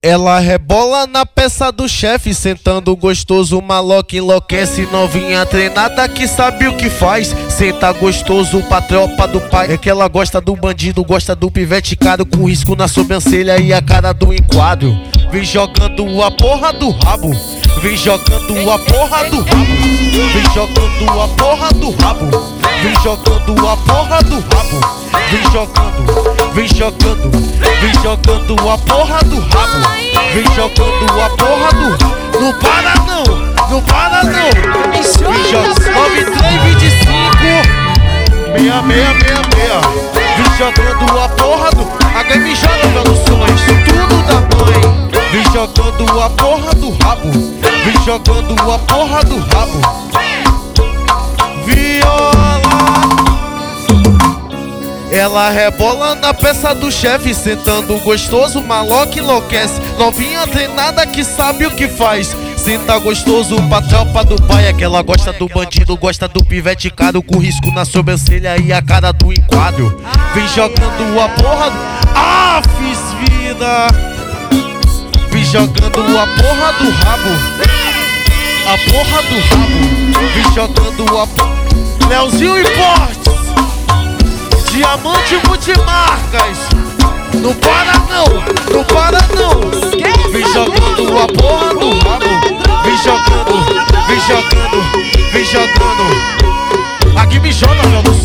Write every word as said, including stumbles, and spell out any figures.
Ela rebola na peça do chefe, sentando gostoso, maloca enlouquece. Novinha treinada que sabe o que faz, senta gostoso pra tropa do pai. É que ela gosta do bandido, gosta do pivete caro, com risco na sobrancelha e a cara do enquadro. Vem jogando a porra do rabo, vem jogando a porra do rabo, vem jogando a porra do rabo, vem jogando a porra do rabo, vem jogando, vem jogando, vem jogando a porra do rabo, vem jogando a porra do. Não para não, não para não. Vem jogando nove três vinte e cinco meia meia meia meia. Vem jogando a porra do. A game joga pelos sonhos, tudo da mãe. Vem jogando a porra do rabo, vem jogando a porra do rabo. Viola. Ela rebola na peça do chefe, sentando gostoso, maloca enlouquece. Novinha treinada que sabe o que faz, senta gostoso pra tropa do pai. É que ela gosta do bandido, gosta do pivete caro, com risco na sobrancelha e a cara do enquadro. Vem jogando a porra do. Ah, fiz vida. Vem jogando a porra do rabo, a porra do rabo. Vem jogando a porra. Leozinho Importes, Diamante Multimarcas. Não para não, não para não. Vem jogando a porra do rabo, vem jogando, vem jogando, vem jogando. Aqui me joga, meu